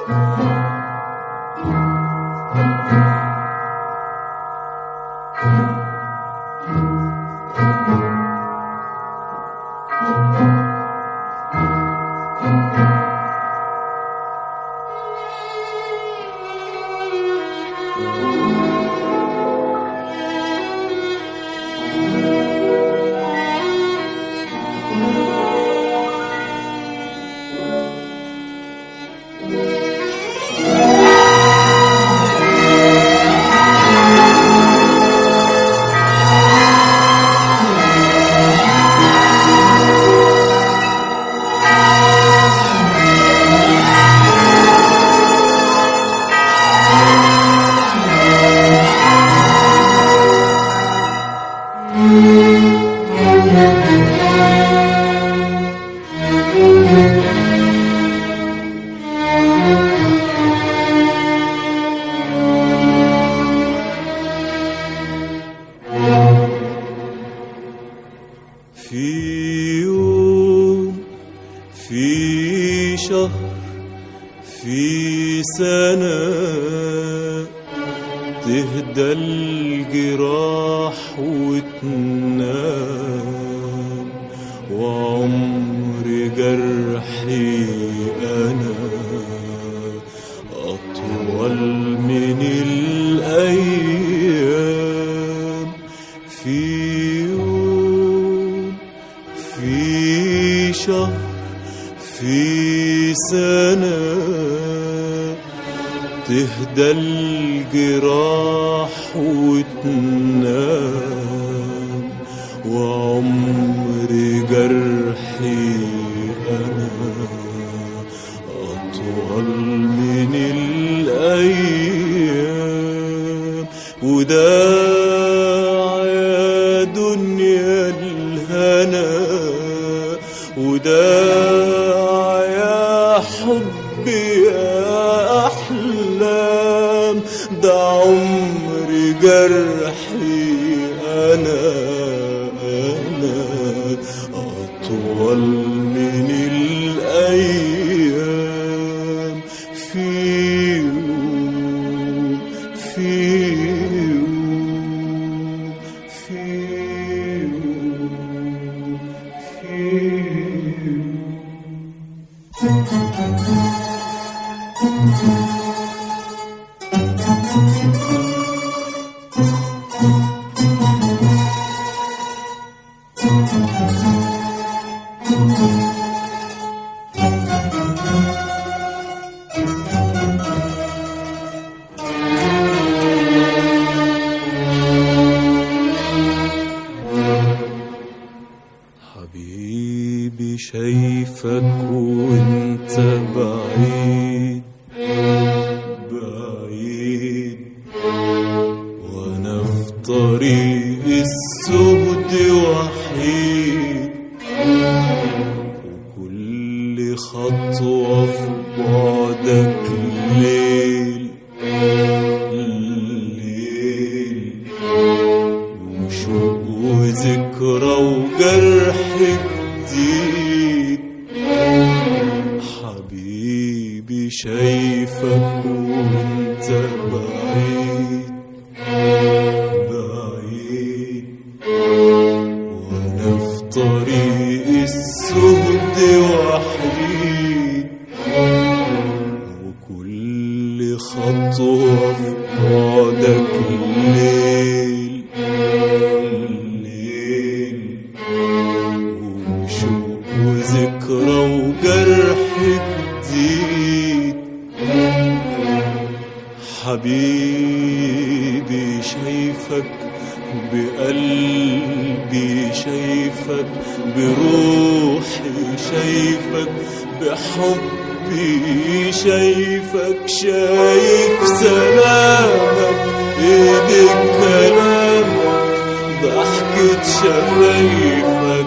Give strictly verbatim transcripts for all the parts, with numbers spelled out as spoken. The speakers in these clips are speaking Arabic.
في سنة تهدى الجراح وتنام، وعمر جرحي أنا أطول من الأيام. في يوم، في شهر، في سنة تهدى الجراح وتنام، وعمر جرحي أنا أطول من الأيام. وداع يا دنيا الهنا، وداع يا حبي يا أحلام، ده عمر جرحي أنا أنا أطول من الأيام. في يوم، في يوم، في يوم، في حبيبي شايفك وانت بعيد بعيد، وانا في طريق السهد وحيد، وكل خطوة في بعدك ليل الليل، وشوق وذكرى وجرح جديد. حبيبي شايفك وانت بعيد بعيد، وانا في طريق السهد وحيد، وكل خطوة في بعدك الليل الليل، وشوق وذكرى وجرح جديد. حبيبي شايفك بقلبي، شايفك بروحي، شايفك بحبي، شايفك شايف سلامك ايدك كلامك ضحكة شفايفك،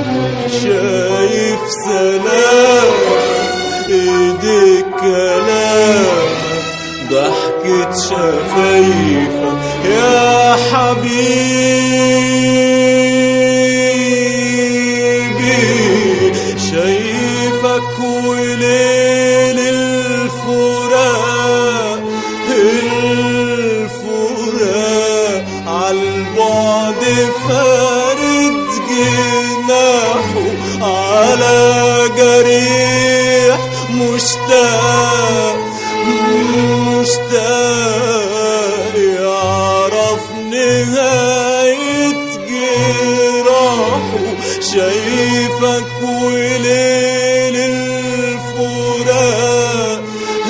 شايف سلامك ايدك كلامك ضحكة شفايفك يا حبيبي. شايفك وليل الفراق مشتاق مشتاق يعرف نهاية جراحه. شايفك وليل الفراق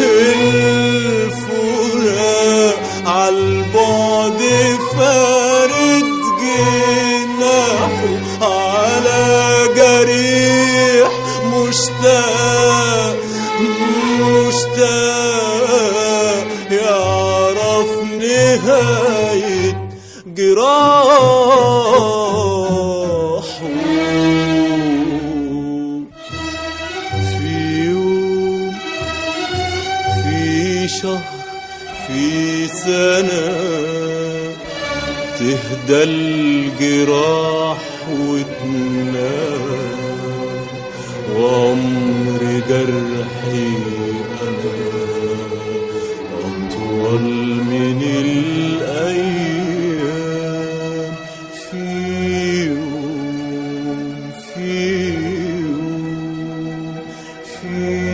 الفراق عالبعد فارد جناحه على جريح مشتاق مشتاق يعرف نهاية جراحه. في يوم في شهر في سنة تهدى الجراح وتنام، وعمر جرحي أنا أطول من الأيام. في يوم في يوم في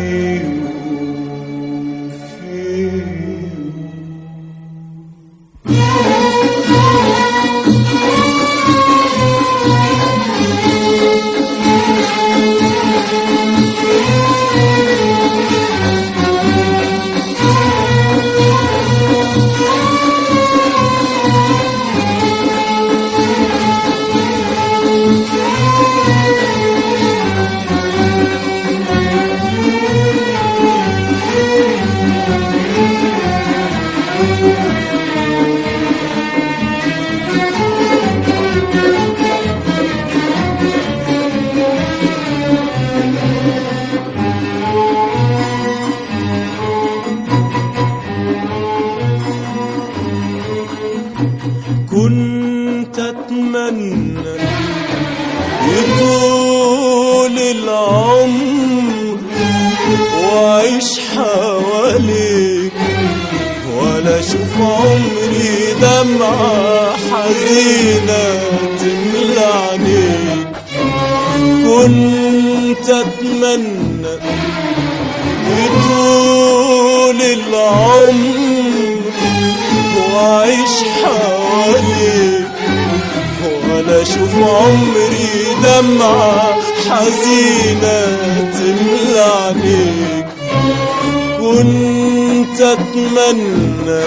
يوم في يوم كنت أتمنى يطول العمر وأعيش حواليك، ولا أشوف عمري دمعة حزينة تملى عينيك. كنت أتمنى يطول العمر وأعيش حواليك، ولا أشوف عمري دمعة حزينة تملى عينيك. كنت أتمنى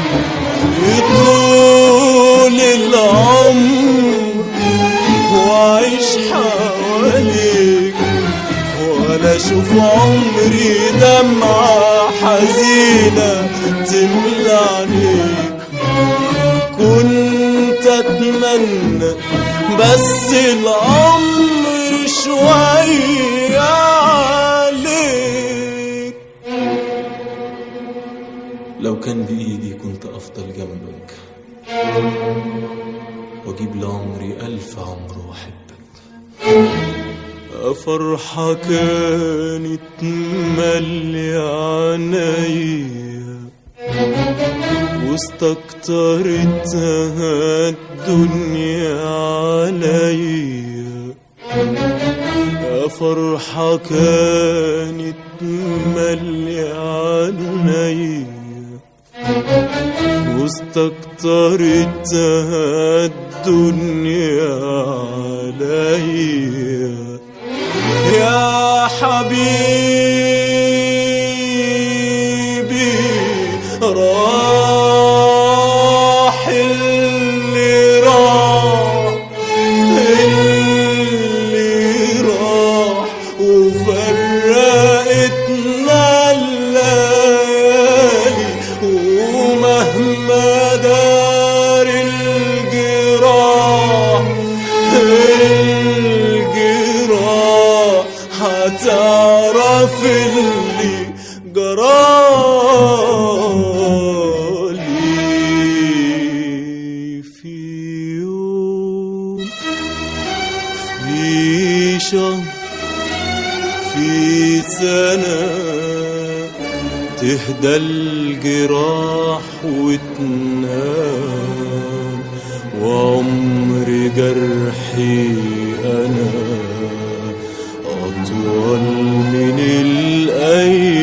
يطول العمر وأعيش حواليك، ولا أشوف عمري دمعة حزينة تملى عينيك. كنت أتمنى بس العمر شوية عليك. لو كان بإيدي كنت أفضل جنبك وأجيب لعمري ألف عمر وأحبك. فرحة كانت مالية عينيا واستكترتها الدنيا عليا. فرحة كانت مالية عينيا واستكترتها الدنيا عليا. يا حبيبي راح اللي راح اللي راح وفرقتنا الليالي. ومهما دار الجراح الجراح هتعرف اللي جرالي. في يوم في شهر في سنة تهدى الجراح وتنام، وعمر جرحي أنا أطول من الأيام.